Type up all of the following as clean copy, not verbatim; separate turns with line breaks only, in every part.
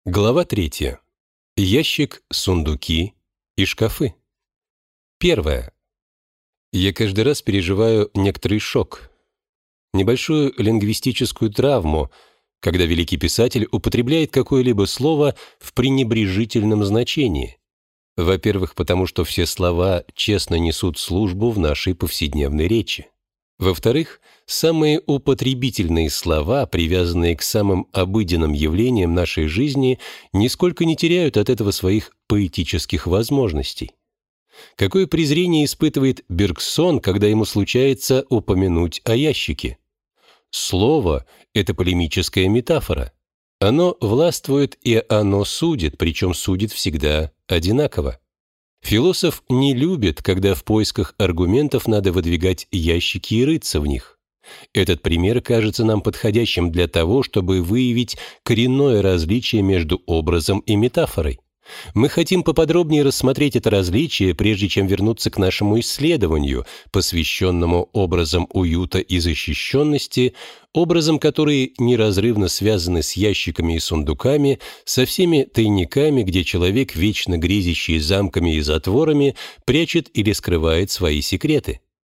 Глава 3. Ящик, сундуки и шкафы. Первое. Я каждый раз переживаю некоторый шок, небольшую лингвистическую травму, когда великий писатель употребляет какое-либо слово в пренебрежительном значении. Во-первых, потому что все слова честно несут службу в нашей повседневной речи. Во-вторых, самые употребительные слова, привязанные к самым обыденным явлениям нашей жизни, нисколько не теряют от этого своих поэтических возможностей. Какое презрение испытывает Бергсон, когда ему случается упомянуть о ящике? Слово — это полемическая метафора. Оно властвует и оно судит, причем судит всегда одинаково. Философ не любит, когда в поисках аргументов надо выдвигать ящики и рыться в них. Этот пример кажется нам подходящим для того, чтобы выявить коренное различие между образом и метафорой. Мы хотим поподробнее рассмотреть это различие, прежде чем вернуться к нашему исследованию, посвященному образам уюта и защищенности, образам, которые неразрывно связаны с ящиками и сундуками, со всеми тайниками, где человек, вечно грезящий замками и затворами, прячет или скрывает свои секреты.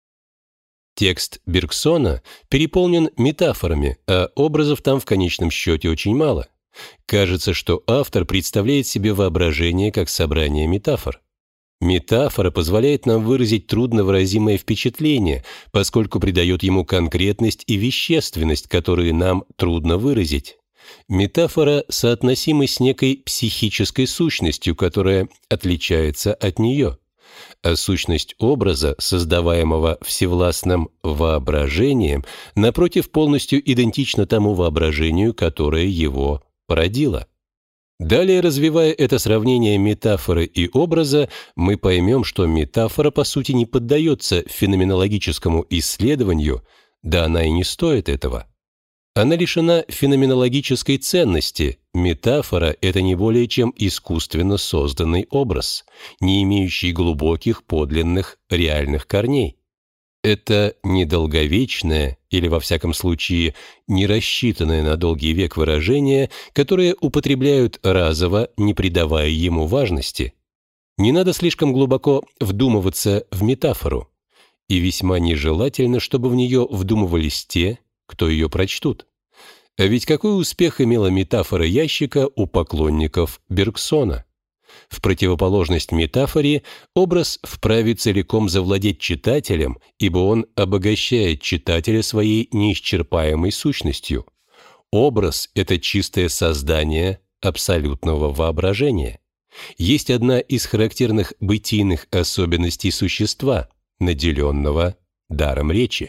Текст Бергсона переполнен метафорами, а образов там в конечном счете очень мало. Кажется, что автор представляет себе воображение как собрание метафор. Метафора позволяет нам выразить трудновыразимое впечатление, поскольку придает ему конкретность и вещественность, которые нам трудно выразить. Метафора соотносима с некой психической сущностью, которая отличается от нее. А сущность образа, создаваемого всевластным воображением, напротив, полностью идентична тому воображению, которое его породило. Далее, развивая это сравнение метафоры и образа, мы поймем, что метафора по сути не поддается феноменологическому исследованию, да она и не стоит этого. Она лишена феноменологической ценности. Метафора — это не более чем искусственно созданный образ, не имеющий глубоких, подлинных, реальных корней. Это недолговечное, или, во всяком случае, не рассчитанное на долгий век выражение, которое употребляют разово, не придавая ему важности. Не надо слишком глубоко вдумываться в метафору, и весьма нежелательно, чтобы в нее вдумывались те, кто ее прочтут. А ведь какой успех имела метафора ящика у поклонников Бергсона? В противоположность метафоре, образ вправе целиком завладеть читателем, ибо он обогащает читателя своей неисчерпаемой сущностью. Образ — это чистое создание абсолютного воображения. Есть одна из характерных бытийных особенностей существа, наделенного даром речи.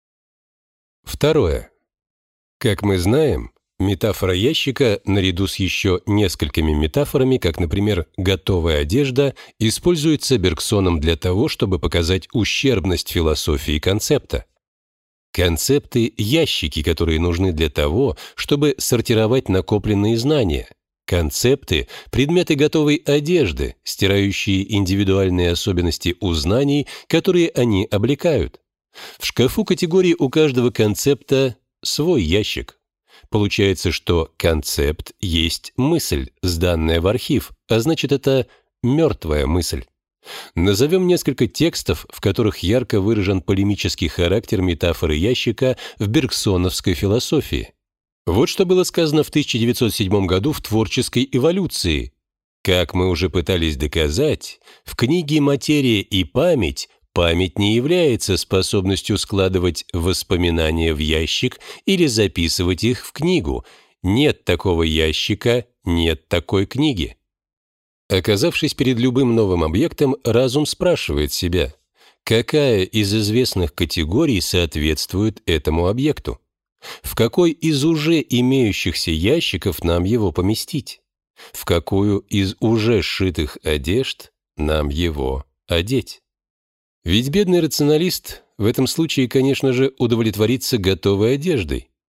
Второе. Как мы знаем, метафора ящика, наряду с еще несколькими метафорами, как, например, готовая одежда, используется Бергсоном для того, чтобы показать ущербность философии концепта. Концепты — ящики, которые нужны для того, чтобы сортировать накопленные знания. Концепты — предметы готовой одежды, стирающие индивидуальные особенности у знаний, которые они облекают. В шкафу категории у каждого концепта свой ящик. Получается, что концепт есть мысль, сданная в архив, а значит, это мертвая мысль. Назовем несколько текстов, в которых ярко выражен полемический характер метафоры ящика в бергсоновской философии. Вот что было сказано в 1907 году в «Творческой эволюции». Как мы уже пытались доказать, в книге «Материя и память» память не является способностью складывать воспоминания в ящик или записывать их в книгу. Нет такого ящика, нет такой книги. Оказавшись перед любым новым объектом, разум спрашивает себя, какая из известных категорий соответствует этому объекту? В какой из уже имеющихся ящиков нам его поместить? В какую из уже сшитых одежд нам его одеть? Ведь бедный рационалист в этом случае, конечно же, удовлетворится готовой одеждой.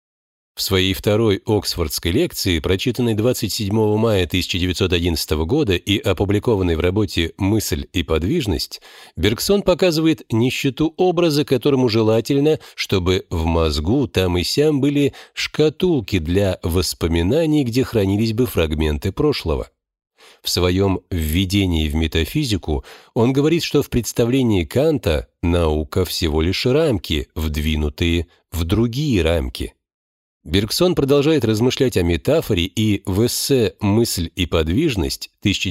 В своей второй Оксфордской лекции, прочитанной 27 мая 1911 года и опубликованной в работе «Мысль и подвижность», Бергсон показывает нищету образа, которому желательно, чтобы в мозгу там и сям были шкатулки для воспоминаний, где хранились бы фрагменты прошлого. В своем «Введении в метафизику» он говорит, что в представлении Канта наука всего лишь рамки, вдвинутые в другие рамки. Бергсон продолжает размышлять о метафоре и в эссе «Мысль и подвижность»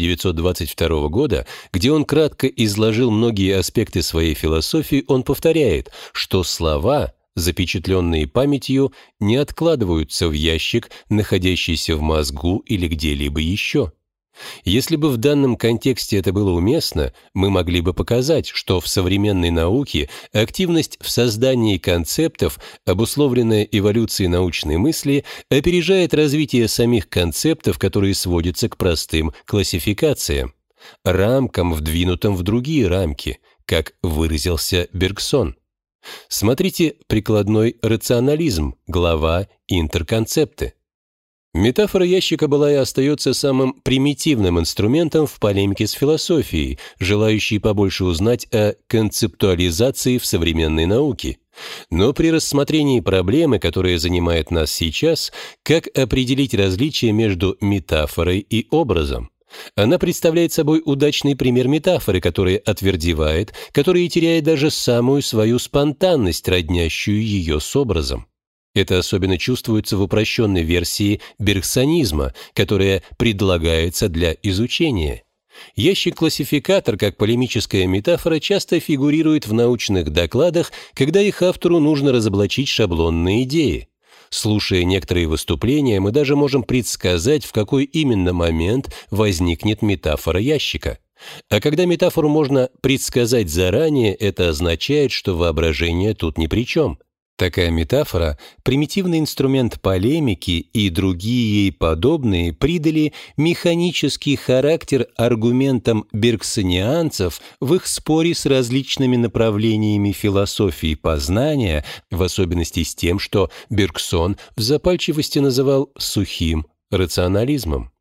1922 года, где он кратко изложил многие аспекты своей философии, он повторяет, что слова, запечатленные памятью, не откладываются в ящик, находящийся в мозгу или где-либо еще. Если бы в данном контексте это было уместно, мы могли бы показать, что в современной науке активность в создании концептов, обусловленная эволюцией научной мысли, опережает развитие самих концептов, которые сводятся к простым классификациям, рамкам, вдвинутым в другие рамки, как выразился Бергсон. Смотрите «Прикладной рационализм», глава «Интерконцепты». Метафора ящика была и остается самым примитивным инструментом в полемике с философией, желающей побольше узнать о концептуализации в современной науке. Но при рассмотрении проблемы, которая занимает нас сейчас, как определить различие между метафорой и образом? Она представляет собой удачный пример метафоры, которая отвердевает, которая теряет даже самую свою спонтанность, роднящую ее с образом. Это особенно чувствуется в упрощенной версии бергсонизма, которая предлагается для изучения. Ящик-классификатор, как полемическая метафора, часто фигурирует в научных докладах, когда их автору нужно разоблачить шаблонные идеи. Слушая некоторые выступления, мы даже можем предсказать, в какой именно момент возникнет метафора ящика. А когда метафору можно предсказать заранее, это означает, что воображение тут ни при чем. Такая метафора, примитивный инструмент полемики и другие ей подобные придали механический характер аргументам бергсонианцев в их споре с различными направлениями философии познания, в особенности с тем, что Бергсон в запальчивости называл сухим рационализмом.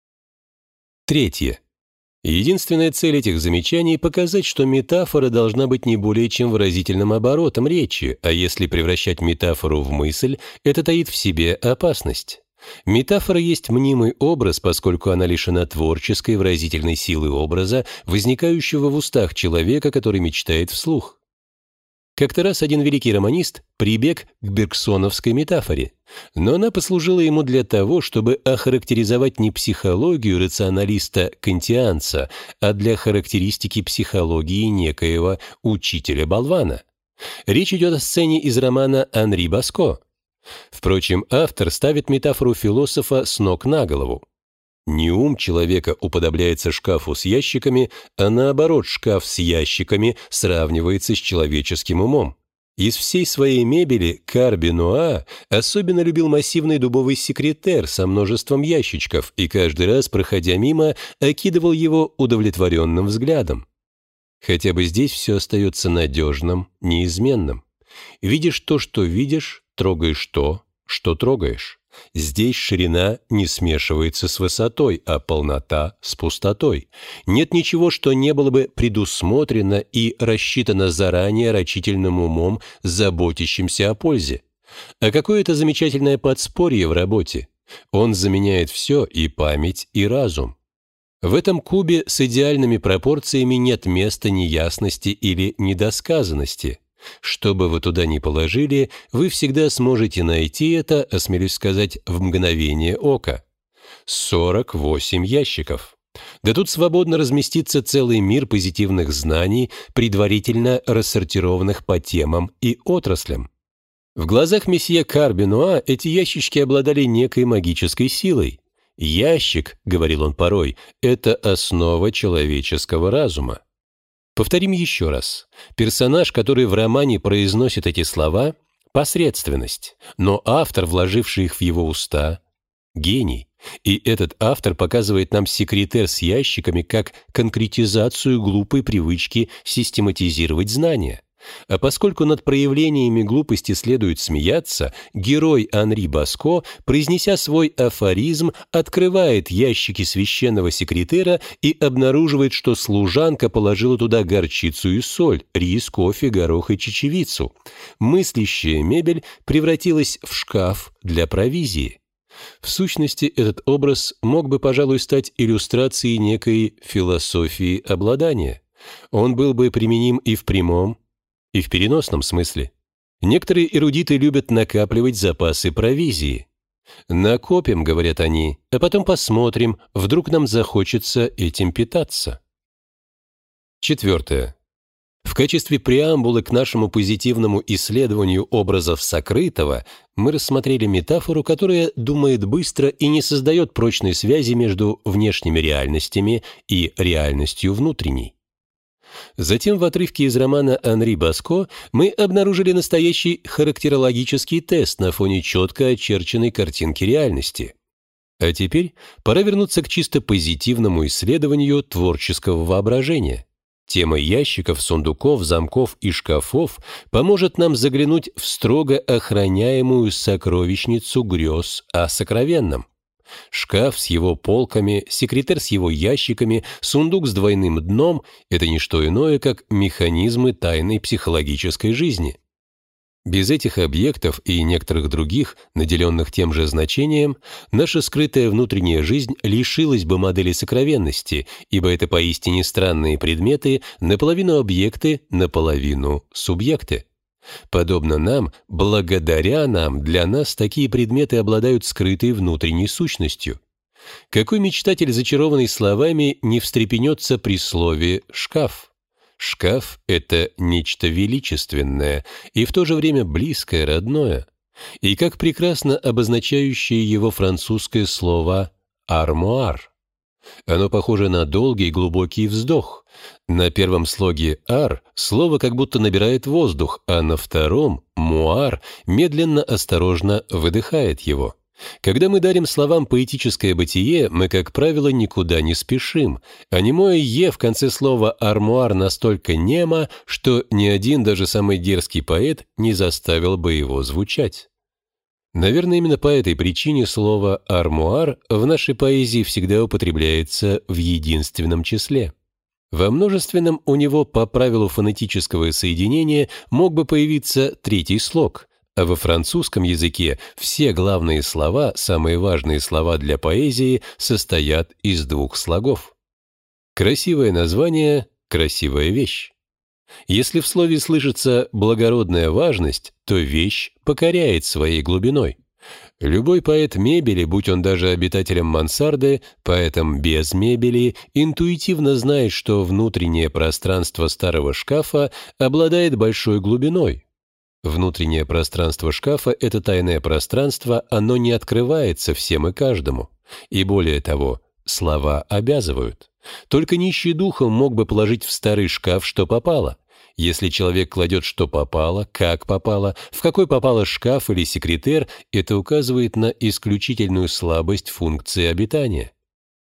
Третье. Единственная цель этих замечаний – показать, что метафора должна быть не более чем выразительным оборотом речи, а если превращать метафору в мысль, это таит в себе опасность. Метафора есть мнимый образ, поскольку она лишена творческой выразительной силы образа, возникающего в устах человека, который мечтает вслух. Как-то раз один великий романист прибег к бергсоновской метафоре, но она послужила ему для того, чтобы охарактеризовать не психологию рационалиста-кантианца, а для характеристики психологии некоего учителя-болвана. Речь идет о сцене из романа Анри Баско. Впрочем, автор ставит метафору философа с ног на голову. Не ум человека уподобляется шкафу с ящиками, а наоборот, шкаф с ящиками сравнивается с человеческим умом. Из всей своей мебели Кар-Бенуа особенно любил массивный дубовый секретер со множеством ящичков и каждый раз, проходя мимо, окидывал его удовлетворенным взглядом. Хотя бы здесь все остается надежным, неизменным. Видишь то, что видишь, трогаешь то, что трогаешь. Здесь ширина не смешивается с высотой, а полнота с пустотой. Нет ничего, что не было бы предусмотрено и рассчитано заранее рачительным умом, заботящимся о пользе. А какое это замечательное подспорье в работе! Он заменяет все, и память, и разум. В этом кубе с идеальными пропорциями нет места неясности или недосказанности. Что бы вы туда ни положили, вы всегда сможете найти это, осмелюсь сказать, в мгновение ока. 48 ящиков. Да тут свободно разместится целый мир позитивных знаний, предварительно рассортированных по темам и отраслям. В глазах месье Кар-Бенуа эти ящички обладали некой магической силой. «Ящик», — говорил он порой, — «это основа человеческого разума». Повторим еще раз. Персонаж, который в романе произносит эти слова – посредственность, но автор, вложивший их в его уста – гений. И этот автор показывает нам секретер с ящиками как конкретизацию глупой привычки систематизировать знания. А поскольку над проявлениями глупости следует смеяться, герой Анри Баско, произнеся свой афоризм, открывает ящики священного секретера и обнаруживает, что служанка положила туда горчицу и соль, рис, кофе, горох и чечевицу. Мыслящая мебель превратилась в шкаф для провизии. В сущности, этот образ мог бы, пожалуй, стать иллюстрацией некой философии обладания. Он был бы применим и в прямом, и в переносном смысле. Некоторые эрудиты любят накапливать запасы провизии. «Накопим», — говорят они, — «а потом посмотрим, вдруг нам захочется этим питаться». Четвертое. В качестве преамбулы к нашему позитивному исследованию образов сокрытого мы рассмотрели метафору, которая думает быстро и не создает прочной связи между внешними реальностями и реальностью внутренней. Затем в отрывке из романа Анри Баско мы обнаружили настоящий характерологический тест на фоне четко очерченной картинки реальности. А теперь пора вернуться к чисто позитивному исследованию творческого воображения. Тема ящиков, сундуков, замков и шкафов поможет нам заглянуть в строго охраняемую сокровищницу грез о сокровенном. Шкаф с его полками, секретер с его ящиками, сундук с двойным дном — это не что иное, как механизмы тайной психологической жизни. Без этих объектов и некоторых других, наделенных тем же значением, наша скрытая внутренняя жизнь лишилась бы модели сокровенности, ибо это поистине странные предметы, наполовину объекты, наполовину субъекты. Подобно нам, благодаря нам, для нас такие предметы обладают скрытой внутренней сущностью. Какой мечтатель, зачарованный словами, не встрепенется при слове «шкаф»? Шкаф — это нечто величественное и в то же время близкое, родное. И как прекрасно обозначающее его французское слово «армуар». Оно похоже на долгий глубокий вздох. На первом слоге «ар» слово как будто набирает воздух, а на втором «муар» медленно, осторожно выдыхает его. Когда мы дарим словам поэтическое бытие, мы, как правило, никуда не спешим, а немое «е» в конце слова «армуар» настолько немо, что ни один, даже самый дерзкий поэт не заставил бы его звучать. Наверное, именно по этой причине слово «армуар» в нашей поэзии всегда употребляется в единственном числе. Во множественном у него по правилу фонетического соединения мог бы появиться третий слог, а во французском языке все главные слова, самые важные слова для поэзии, состоят из двух слогов. Красивое название — красивая вещь. Если в слове слышится благородная важность, то вещь покоряет своей глубиной. Любой поэт мебели, будь он даже обитателем мансарды, поэтом без мебели, интуитивно знает, что внутреннее пространство старого шкафа обладает большой глубиной. Внутреннее пространство шкафа — это тайное пространство, оно не открывается всем и каждому. И более того, слова обязывают. Только нищий духом мог бы положить в старый шкаф, что попало. Если человек кладет, что попало, как попало, в какой попало шкаф или секретер, это указывает на исключительную слабость функции обитания.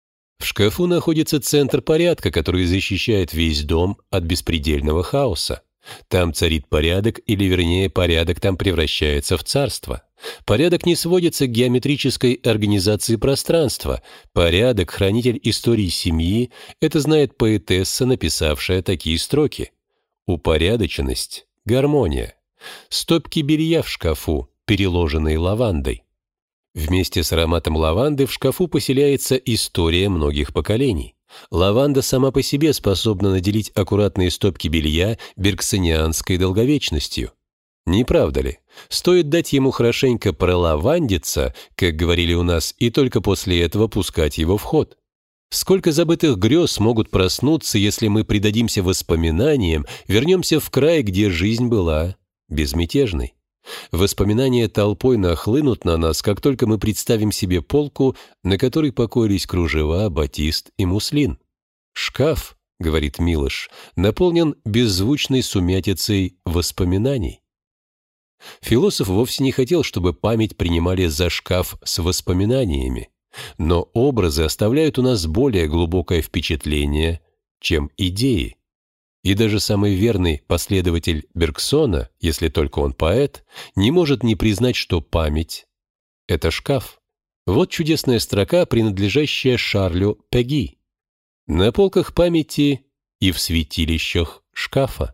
В шкафу находится центр порядка, который защищает весь дом от беспредельного хаоса. Там царит порядок, или вернее, порядок там превращается в царство. Порядок не сводится к геометрической организации пространства. Порядок — хранитель истории семьи, это знает поэтесса, написавшая такие строки. Упорядоченность, гармония. Стопки белья в шкафу, переложенные лавандой. Вместе с ароматом лаванды в шкафу поселяется история многих поколений. Лаванда сама по себе способна наделить аккуратные стопки белья бергсонианской долговечностью. Не правда ли? Стоит дать ему хорошенько пролавандиться, как говорили у нас, и только после этого пускать его в ход. Сколько забытых грез могут проснуться, если мы предадимся воспоминаниям, вернемся в край, где жизнь была безмятежной. Воспоминания толпой нахлынут на нас, как только мы представим себе полку, на которой покоились кружева, батист и муслин. «Шкаф», — говорит Милош, — наполнен беззвучной сумятицей воспоминаний. Философ вовсе не хотел, чтобы память принимали за шкаф с воспоминаниями. Но образы оставляют у нас более глубокое впечатление, чем идеи. И даже самый верный последователь Бергсона, если только он поэт, не может не признать, что память — это шкаф. Вот чудесная строка, принадлежащая Шарлю Пеги. «На полках памяти и в святилищах шкафа».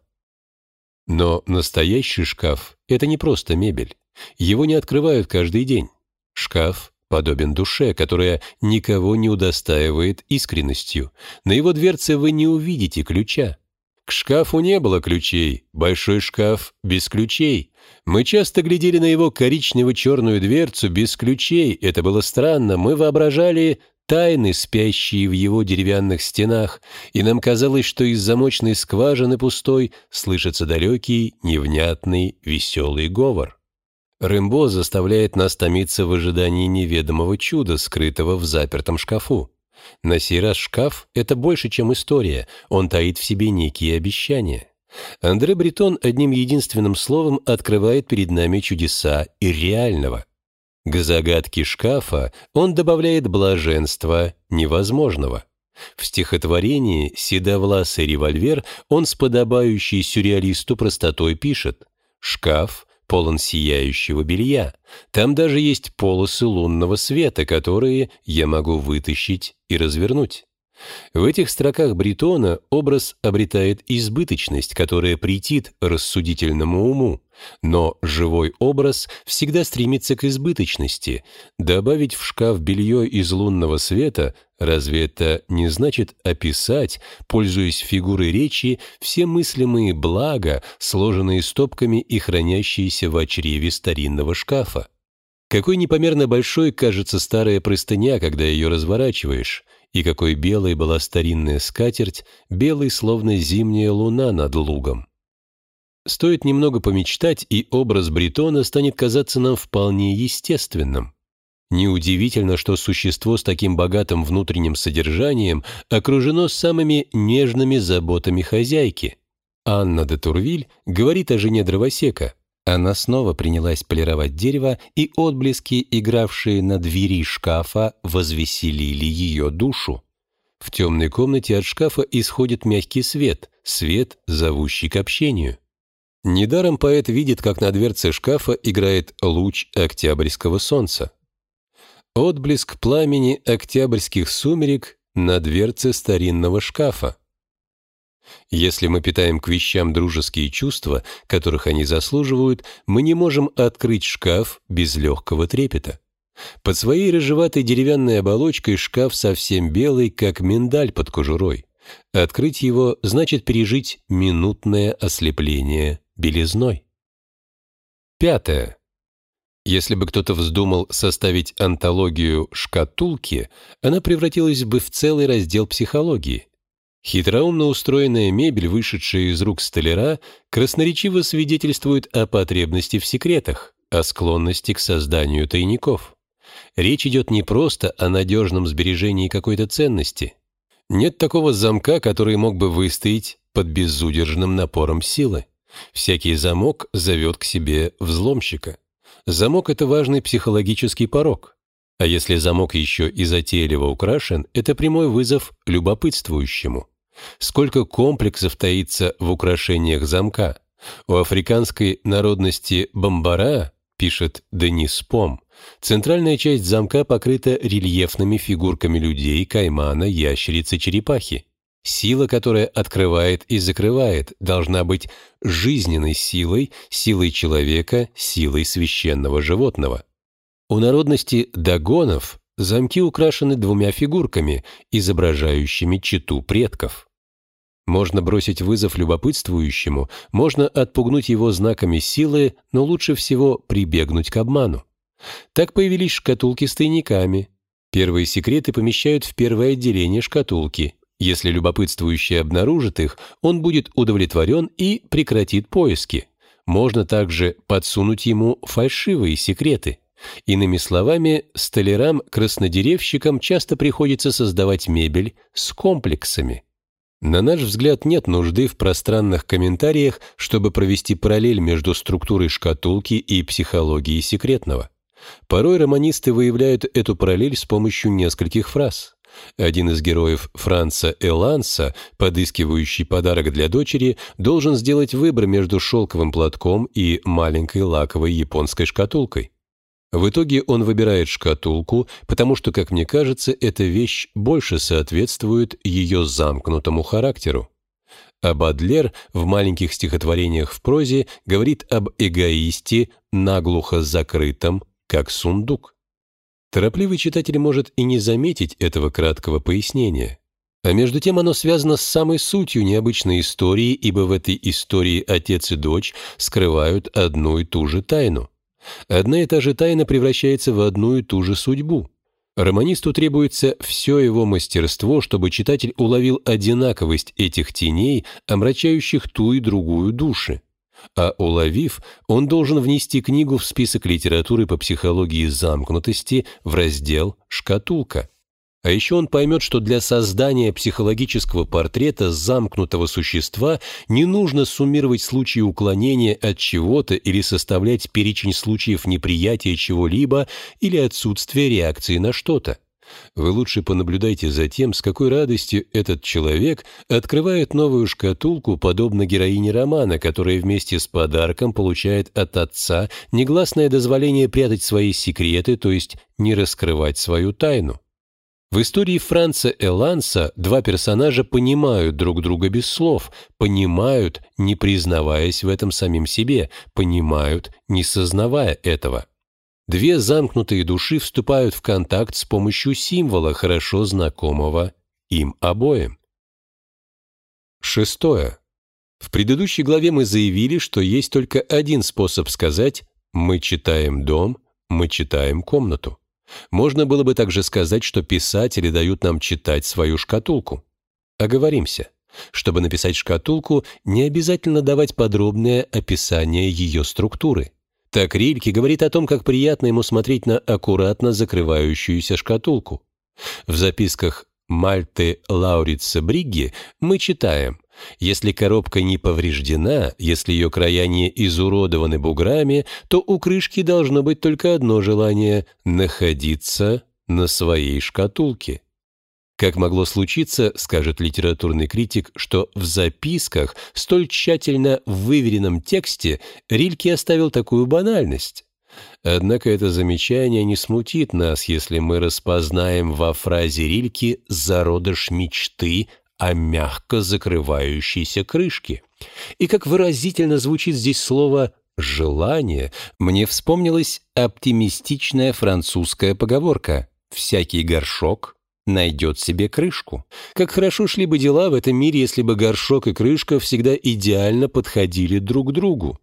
Но настоящий шкаф — это не просто мебель. Его не открывают каждый день. Шкаф подобен душе, которая никого не удостаивает искренностью. На его дверце вы не увидите ключа. К шкафу не было ключей, большой шкаф без ключей. Мы часто глядели на его коричнево-черную дверцу без ключей. Это было странно, мы воображали тайны, спящие в его деревянных стенах, и нам казалось, что из замочной скважины пустой слышится далекий, невнятный, веселый говор. Рэмбо заставляет нас томиться в ожидании неведомого чуда, скрытого в запертом шкафу. На сей раз шкаф — это больше, чем история, он таит в себе некие обещания. Андре Бретон одним единственным словом открывает перед нами чудеса ирреального. К загадке шкафа он добавляет блаженство невозможного. В стихотворении «Седовласый револьвер» он с подобающей сюрреалисту простотой пишет: «Шкаф полон сияющего белья. Там даже есть полосы лунного света, которые я могу вытащить и развернуть». В этих строках Бретона образ обретает избыточность, которая претит рассудительному уму, но живой образ всегда стремится к избыточности. Добавить в шкаф белье из лунного света, разве это не значит описать, пользуясь фигурой речи, все мыслимые блага, сложенные стопками и хранящиеся в чреве старинного шкафа? Какой непомерно большой кажется старая простыня, когда ее разворачиваешь, и какой белой была старинная скатерть, белой, словно зимняя луна над лугом. Стоит немного помечтать, и образ Бретона станет казаться нам вполне естественным. Неудивительно, что существо с таким богатым внутренним содержанием окружено самыми нежными заботами хозяйки. Анна де Турвиль говорит о жене дровосека. Она снова принялась полировать дерево, и отблески, игравшие на двери шкафа, возвеселили ее душу. В темной комнате от шкафа исходит мягкий свет, свет, зовущий к общению. Недаром поэт видит, как на дверце шкафа играет луч октябрьского солнца. Отблеск пламени октябрьских сумерек на дверце старинного шкафа. Если мы питаем к вещам дружеские чувства, которых они заслуживают, мы не можем открыть шкаф без легкого трепета. Под своей рыжеватой деревянной оболочкой шкаф совсем белый, как миндаль под кожурой. Открыть его значит пережить минутное ослепление белизной. 5. Если бы кто-то вздумал составить антологию шкатулки, она превратилась бы в целый раздел психологии. Хитроумно устроенная мебель, вышедшая из рук столяра, красноречиво свидетельствует о потребности в секретах, о склонности к созданию тайников. Речь идет не просто о надежном сбережении какой-то ценности. Нет такого замка, который мог бы выстоять под безудержным напором силы. Всякий замок зовет к себе взломщика. Замок — это важный психологический порог. А если замок еще и затейливо украшен, это прямой вызов любопытствующему. Сколько комплексов таится в украшениях замка. У африканской народности бамбара, пишет Денис Пом, центральная часть замка покрыта рельефными фигурками людей, каймана, ящерицы, черепахи. Сила, которая открывает и закрывает, должна быть жизненной силой, силой человека, силой священного животного. У народности дагонов замки украшены двумя фигурками, изображающими чету предков. Можно бросить вызов любопытствующему, можно отпугнуть его знаками силы, но лучше всего прибегнуть к обману. Так появились шкатулки с тайниками. Первые секреты помещают в первое отделение шкатулки. Если любопытствующий обнаружит их, он будет удовлетворен и прекратит поиски. Можно также подсунуть ему фальшивые секреты. Иными словами, столярам-краснодеревщикам часто приходится создавать мебель с комплексами. На наш взгляд, нет нужды в пространных комментариях, чтобы провести параллель между структурой шкатулки и психологией секретного. Порой романисты выявляют эту параллель с помощью нескольких фраз. Один из героев Франца Эланса, подыскивающий подарок для дочери, должен сделать выбор между шелковым платком и маленькой лаковой японской шкатулкой. В итоге он выбирает шкатулку, потому что, как мне кажется, эта вещь больше соответствует ее замкнутому характеру. А Бодлер в маленьких стихотворениях в прозе говорит об эгоисте, наглухо закрытом, как сундук. Торопливый читатель может и не заметить этого краткого пояснения. А между тем оно связано с самой сутью необычной истории, ибо в этой истории отец и дочь скрывают одну и ту же тайну. Одна и та же тайна превращается в одну и ту же судьбу. Романисту требуется все его мастерство, чтобы читатель уловил одинаковость этих теней, омрачающих ту и другую души. А уловив, он должен внести книгу в список литературы по психологии замкнутости в раздел «Шкатулка». А еще он поймет, что для создания психологического портрета замкнутого существа не нужно суммировать случаи уклонения от чего-то или составлять перечень случаев неприятия чего-либо или отсутствия реакции на что-то. Вы лучше понаблюдайте за тем, с какой радостью этот человек открывает новую шкатулку, подобно героине романа, которая вместе с подарком получает от отца негласное дозволение прятать свои секреты, то есть не раскрывать свою тайну. В истории Франца Эланса два персонажа понимают друг друга без слов, понимают, не признаваясь в этом самим себе, понимают, не сознавая этого. Две замкнутые души вступают в контакт с помощью символа, хорошо знакомого им обоим. 6. В предыдущей главе мы заявили, что есть только один способ сказать «мы читаем дом», «мы читаем комнату». Можно было бы также сказать, что писатели дают нам читать свою шкатулку. Оговоримся. Чтобы написать шкатулку, не обязательно давать подробное описание ее структуры. Так Рильке говорит о том, как приятно ему смотреть на аккуратно закрывающуюся шкатулку. В записках Мальты Лаурица Бригги мы читаем: «Если коробка не повреждена, если ее края не изуродованы буграми, то у крышки должно быть только одно желание — находиться на своей шкатулке». Как могло случиться, скажет литературный критик, что в записках, столь тщательно выверенном тексте, Рильке оставил такую банальность? Однако это замечание не смутит нас, если мы распознаем во фразе Рильке зародыш мечты о мягко закрывающейся крышке. И как выразительно звучит здесь слово «желание», мне вспомнилась оптимистичная французская поговорка «всякий горшок найдет себе крышку». Как хорошо шли бы дела в этом мире, если бы горшок и крышка всегда идеально подходили друг к другу.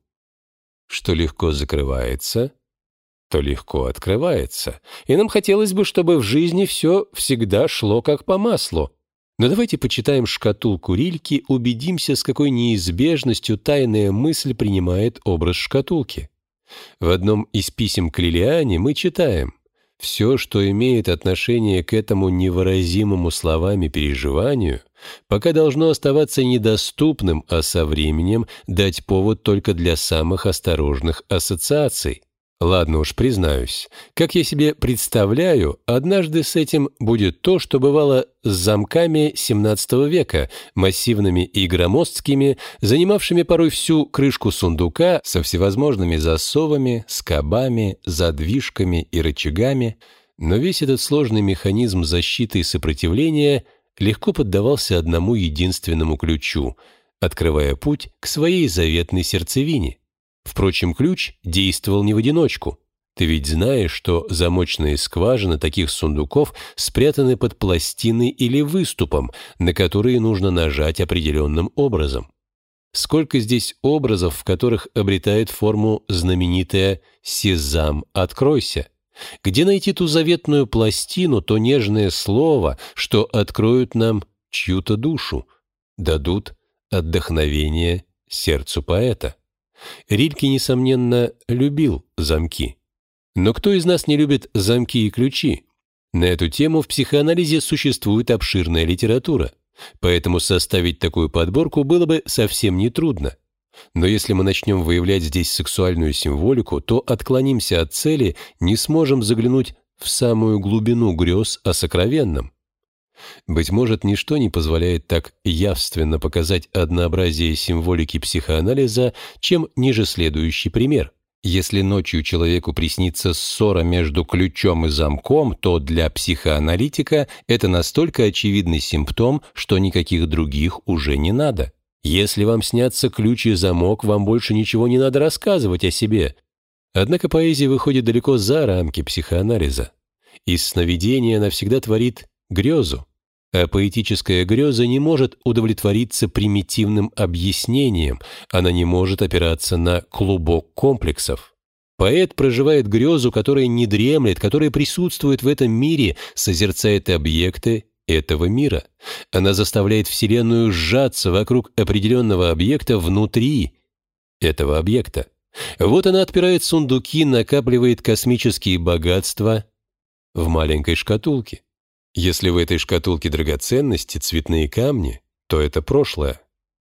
Что легко закрывается, то легко открывается. И нам хотелось бы, чтобы в жизни все всегда шло как по маслу. Но давайте почитаем шкатулку Рильке, убедимся, с какой неизбежностью тайная мысль принимает образ шкатулки. В одном из писем к Лилиане мы читаем: «Все, что имеет отношение к этому невыразимому словами переживанию, пока должно оставаться недоступным, а со временем дать повод только для самых осторожных ассоциаций». Ладно уж, признаюсь, как я себе представляю, однажды с этим будет то, что бывало с замками XVII века, массивными и громоздкими, занимавшими порой всю крышку сундука со всевозможными засовами, скобами, задвижками и рычагами, но весь этот сложный механизм защиты и сопротивления легко поддавался одному единственному ключу, открывая путь к своей заветной сердцевине. Впрочем, ключ действовал не в одиночку. Ты ведь знаешь, что замочные скважины таких сундуков спрятаны под пластиной или выступом, на которые нужно нажать определенным образом. Сколько здесь образов, в которых обретает форму знаменитая «Сезам, откройся». Где найти ту заветную пластину, то нежное слово, что откроют нам чью-то душу, дадут отдохновение сердцу поэта? Рильке, несомненно, любил замки. Но кто из нас не любит замки и ключи? На эту тему в психоанализе существует обширная литература, поэтому составить такую подборку было бы совсем нетрудно. Но если мы начнем выявлять здесь сексуальную символику, то отклонимся от цели, не сможем заглянуть в самую глубину грез о сокровенном. Быть может, ничто не позволяет так явственно показать однообразие символики психоанализа, чем ниже следующий пример. Если ночью человеку приснится ссора между ключом и замком, то для психоаналитика это настолько очевидный симптом, что никаких других уже не надо. Если вам снятся ключ и замок, вам больше ничего не надо рассказывать о себе. Однако поэзия выходит далеко за рамки психоанализа. Из сновидения она всегда творит грезу, а поэтическая греза не может удовлетвориться примитивным объяснением, она не может опираться на клубок комплексов. Поэт проживает грезу, которая не дремлет, которая присутствует в этом мире, созерцает объекты этого мира. Она заставляет Вселенную сжаться вокруг определенного объекта внутри этого объекта. Вот она отпирает сундуки, накапливает космические богатства в маленькой шкатулке. Если в этой шкатулке драгоценности, цветные камни, то это прошлое.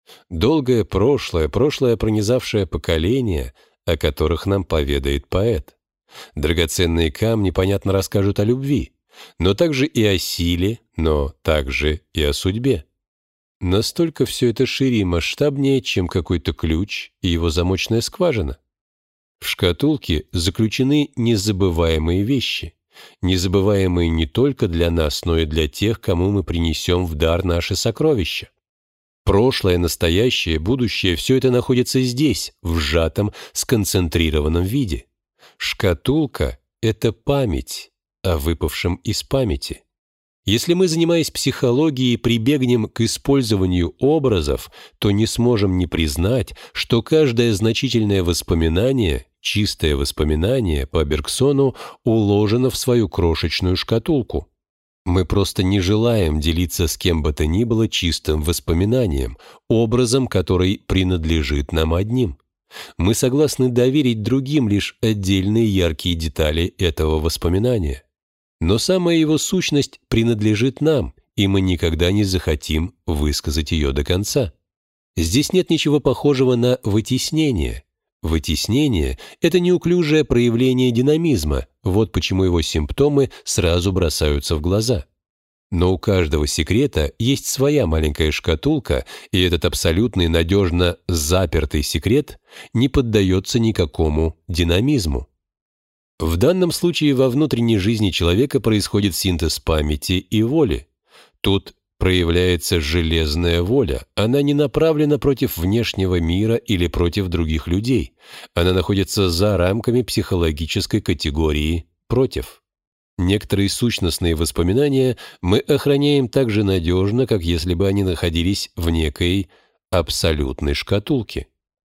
Долгое прошлое, пронизавшее поколения, о которых нам поведает поэт. Драгоценные камни, понятно, расскажут о любви, но также и о силе, но также и о судьбе. Настолько все это шире и масштабнее, чем какой-то ключ и его замочная скважина. В шкатулке заключены незабываемые вещи, незабываемые не только для нас, но и для тех, кому мы принесем в дар наши сокровища. Прошлое, настоящее, будущее – все это находится здесь, в сжатом, сконцентрированном виде. Шкатулка – это память о выпавшем из памяти. Если мы, занимаясь психологией, прибегнем к использованию образов, то не сможем не признать, что каждое значительное воспоминание, чистое воспоминание по Бергсону, уложено в свою крошечную шкатулку. Мы просто не желаем делиться с кем бы то ни было чистым воспоминанием, образом, который принадлежит нам одним. Мы согласны доверить другим лишь отдельные яркие детали этого воспоминания. Но самая его сущность принадлежит нам, и мы никогда не захотим высказать ее до конца. Здесь нет ничего похожего на вытеснение. Вытеснение – это неуклюжее проявление динамизма, вот почему его симптомы сразу бросаются в глаза. Но у каждого секрета есть своя маленькая шкатулка, и этот абсолютный, надежно запертый секрет не поддается никакому динамизму. В данном случае во внутренней жизни человека происходит синтез памяти и воли. Тут проявляется железная воля. Она не направлена против внешнего мира или против других людей. Она находится за рамками психологической категории «против». Некоторые сущностные воспоминания мы охраняем так же надежно, как если бы они находились в некой абсолютной шкатулке.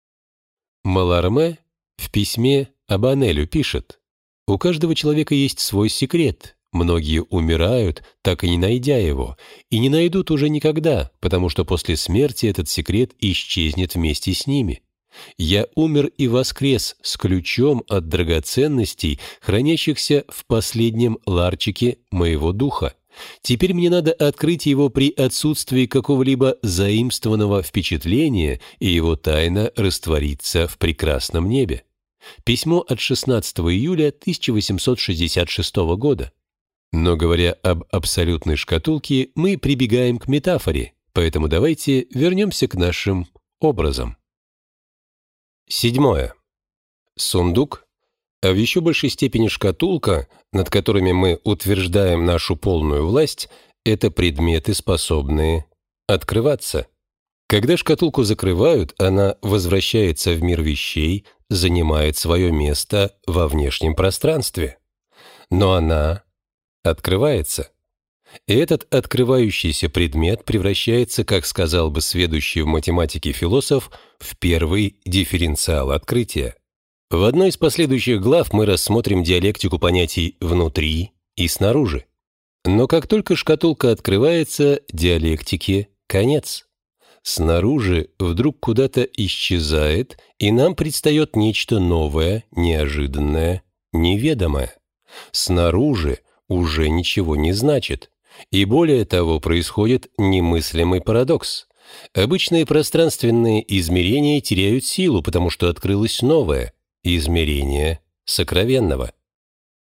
Маларме в письме Абанелю пишет: «У каждого человека есть свой секрет. Многие умирают, так и не найдя его, и не найдут уже никогда, потому что после смерти этот секрет исчезнет вместе с ними. Я умер и воскрес с ключом от драгоценностей, хранящихся в последнем ларчике моего духа. Теперь мне надо открыть его при отсутствии какого-либо заимствованного впечатления, и его тайна растворится в прекрасном небе». Письмо от 16 июля 1866 года. Но говоря об абсолютной шкатулке, мы прибегаем к метафоре, поэтому давайте вернемся к нашим образам. 7. Сундук, а в еще большей степени шкатулка, над которыми мы утверждаем нашу полную власть, это предметы, способные открываться. Когда шкатулку закрывают, она возвращается в мир вещей, занимает свое место во внешнем пространстве. Но она открывается. И этот открывающийся предмет превращается, как сказал бы сведущий в математике философ, в первый дифференциал открытия. В одной из последующих глав мы рассмотрим диалектику понятий «внутри» и «снаружи». Но как только шкатулка открывается, диалектике конец. Снаружи вдруг куда-то исчезает, и нам предстает нечто новое, неожиданное, неведомое. Снаружи уже ничего не значит. И более того, происходит немыслимый парадокс. Обычные пространственные измерения теряют силу, потому что открылось новое – измерение сокровенного.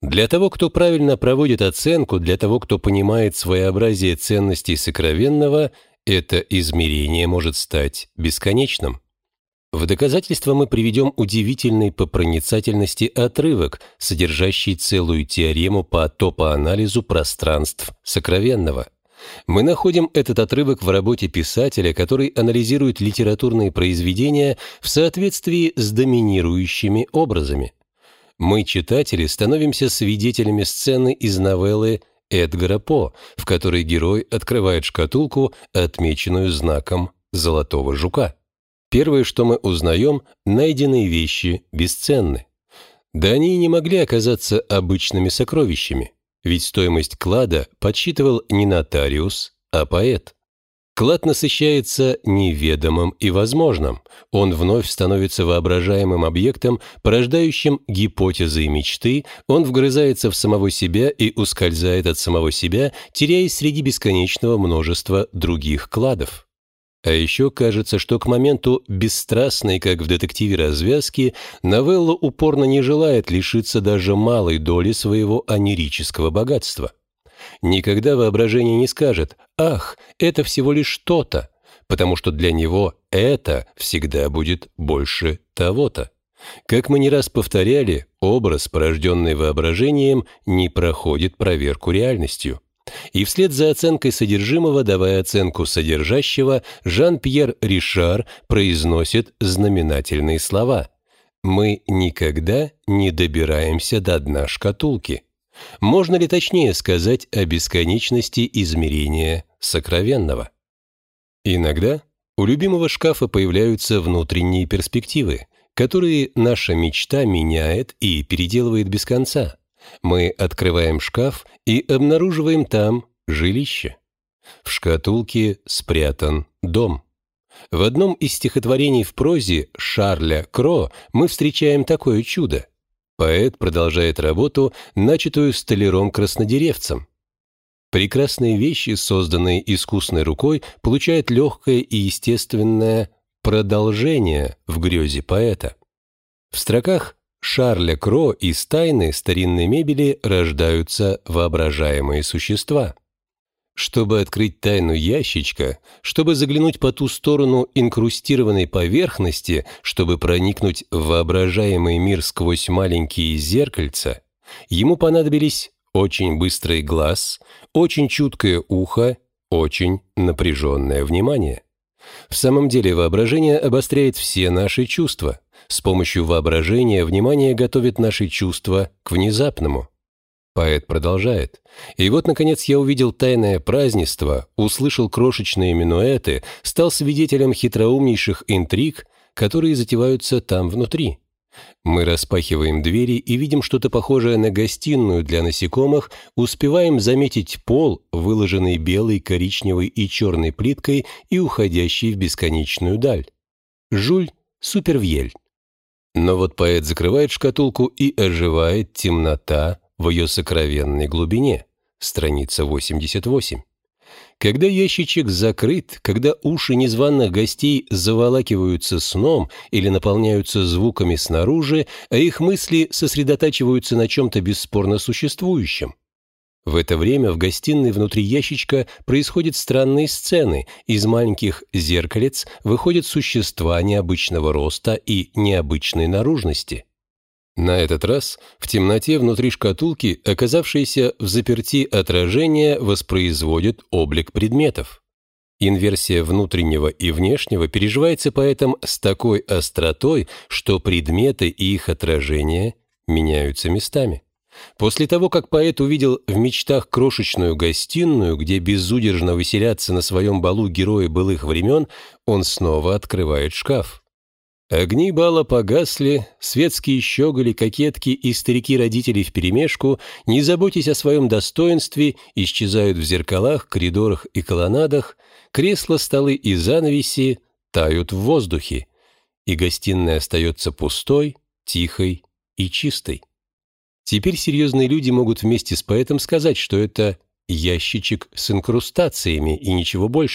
Для того, кто правильно проводит оценку, для того, кто понимает своеобразие ценностей сокровенного, это измерение может стать бесконечным. В доказательство мы приведем удивительный по проницательности отрывок, содержащий целую теорему по топоанализу пространств сокровенного. Мы находим этот отрывок в работе писателя, который анализирует литературные произведения в соответствии с доминирующими образами. Мы, читатели, становимся свидетелями сцены из новеллы Эдгара По, в которой герой открывает шкатулку, отмеченную знаком золотого жука. Первое, что мы узнаем, найденные вещи бесценны. Да они и не могли оказаться обычными сокровищами, ведь стоимость клада подсчитывал не нотариус, а поэт. Клад насыщается неведомым и возможным. Он вновь становится воображаемым объектом, порождающим гипотезы и мечты, он вгрызается в самого себя и ускользает от самого себя, теряясь среди бесконечного множества других кладов. А еще кажется, что к моменту бесстрастной, как в детективе развязки, новелла упорно не желает лишиться даже малой доли своего онирического богатства. Никогда воображение не скажет «Ах, это всего лишь что-то», потому что для него это всегда будет больше того-то. Как мы не раз повторяли, образ, порожденный воображением, не проходит проверку реальностью. И вслед за оценкой содержимого, давая оценку содержащего, Жан-Пьер Ришар произносит знаменательные слова: «Мы никогда не добираемся до дна шкатулки». Можно ли точнее сказать о бесконечности измерения сокровенного? Иногда у любимого шкафа появляются внутренние перспективы, которые наша мечта меняет и переделывает без конца. Мы открываем шкаф и обнаруживаем там жилище. В шкатулке спрятан дом. В одном из стихотворений в прозе Шарля Кро мы встречаем такое чудо. Поэт продолжает работу, начатую столяром-краснодеревцем. Прекрасные вещи, созданные искусной рукой, получают легкое и естественное продолжение в грезе поэта. В строках Шарля Кро из тайны старинной мебели рождаются воображаемые существа. Чтобы открыть тайну ящичка, чтобы заглянуть по ту сторону инкрустированной поверхности, чтобы проникнуть в воображаемый мир сквозь маленькие зеркальца, ему понадобились очень быстрый глаз, очень чуткое ухо, очень напряженное внимание. В самом деле воображение обостряет все наши чувства. С помощью воображения внимание готовит наши чувства к внезапному. Поэт продолжает. И вот, наконец, я увидел тайное празднество, услышал крошечные минуэты, стал свидетелем хитроумнейших интриг, которые затеваются там внутри. Мы распахиваем двери и видим что-то похожее на гостиную для насекомых, успеваем заметить пол, выложенный белой, коричневой и черной плиткой и уходящий в бесконечную даль. Жюль Супервьель. Но вот поэт закрывает шкатулку, и оживает темнота в ее сокровенной глубине. Страница 88. Когда ящичек закрыт, когда уши незваных гостей заволакиваются сном или наполняются звуками снаружи, а их мысли сосредотачиваются на чем-то бесспорно существующем. В это время в гостиной внутри ящичка происходят странные сцены. Из маленьких зеркалец выходят существа необычного роста и необычной наружности. На этот раз в темноте внутри шкатулки, оказавшиеся в заперти отражения, воспроизводят облик предметов. Инверсия внутреннего и внешнего переживается поэтом с такой остротой, что предметы и их отражения меняются местами. После того, как поэт увидел в мечтах крошечную гостиную, где безудержно веселятся на своем балу герои былых времен, он снова открывает шкаф. Огни бала погасли, светские щеголи, кокетки и старики-родители вперемешку, не заботясь о своем достоинстве, исчезают в зеркалах, коридорах и колоннадах, кресла, столы и занавеси тают в воздухе, и гостиная остается пустой, тихой и чистой. Теперь серьезные люди могут вместе с поэтом сказать, что это ящичек с инкрустациями и ничего больше.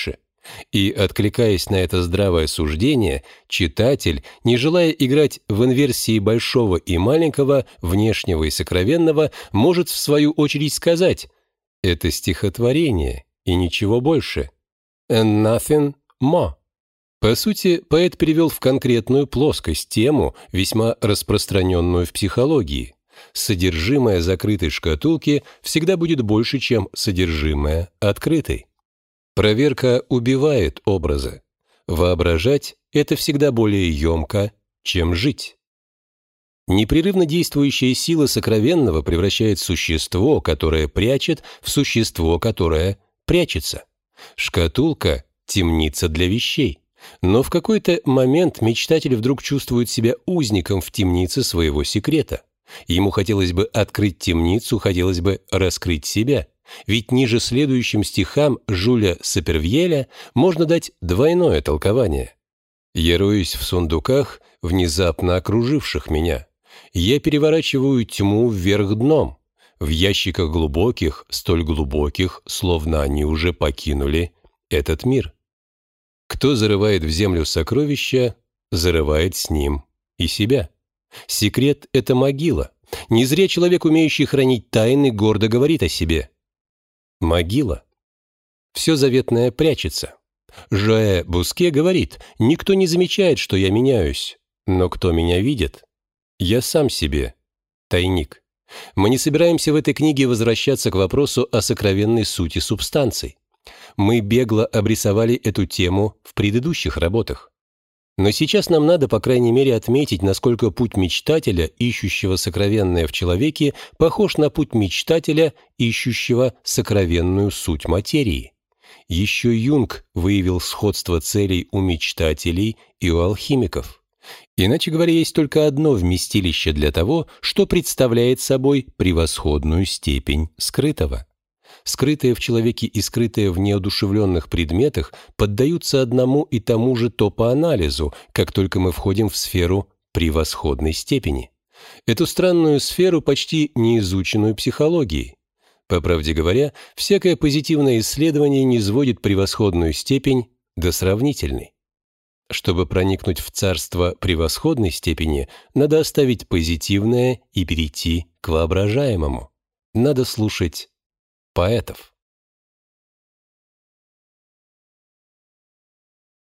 И, откликаясь на это здравое суждение, читатель, не желая играть в инверсии большого и маленького, внешнего и сокровенного, может в свою очередь сказать: «Это стихотворение, и ничего больше. And nothing more». По сути, поэт перевел в конкретную плоскость тему, весьма распространенную в психологии. Содержимое закрытой шкатулки всегда будет больше, чем содержимое открытой. Проверка убивает образы. Воображать — это всегда более емко, чем жить. Непрерывно действующая сила сокровенного превращает существо, которое прячет, в существо, которое прячется. Шкатулка — темница для вещей. Но в какой-то момент мечтатель вдруг чувствует себя узником в темнице своего секрета. Ему хотелось бы открыть темницу, хотелось бы раскрыть себя. Ведь ниже следующим стихам Жюля Сапервьеля можно дать двойное толкование. «Я роюсь в сундуках, внезапно окруживших меня. Я переворачиваю тьму вверх дном, в ящиках глубоких, столь глубоких, словно они уже покинули этот мир. Кто зарывает в землю сокровища, зарывает с ним и себя. Секрет — это могила. Не зря человек, умеющий хранить тайны, гордо говорит о себе. Могила. Все заветное прячется. Жоэ Буске говорит: «Никто не замечает, что я меняюсь, но кто меня видит? Я сам себе тайник». Мы не собираемся в этой книге возвращаться к вопросу о сокровенной сути субстанций. Мы бегло обрисовали эту тему в предыдущих работах. Но сейчас нам надо, по крайней мере, отметить, насколько путь мечтателя, ищущего сокровенное в человеке, похож на путь мечтателя, ищущего сокровенную суть материи. Еще Юнг выявил сходство целей у мечтателей и у алхимиков. Иначе говоря, есть только одно вместилище для того, что представляет собой превосходную степень скрытого. Скрытое в человеке и скрытое в неодушевленных предметах поддаются одному и тому же топоанализу, как только мы входим в сферу превосходной степени. Эту странную сферу, почти неизученную психологией. По правде говоря, всякое позитивное исследование низводит превосходную степень до сравнительной. Чтобы проникнуть в царство превосходной степени, надо оставить позитивное и перейти к воображаемому. Надо слушать поэтов.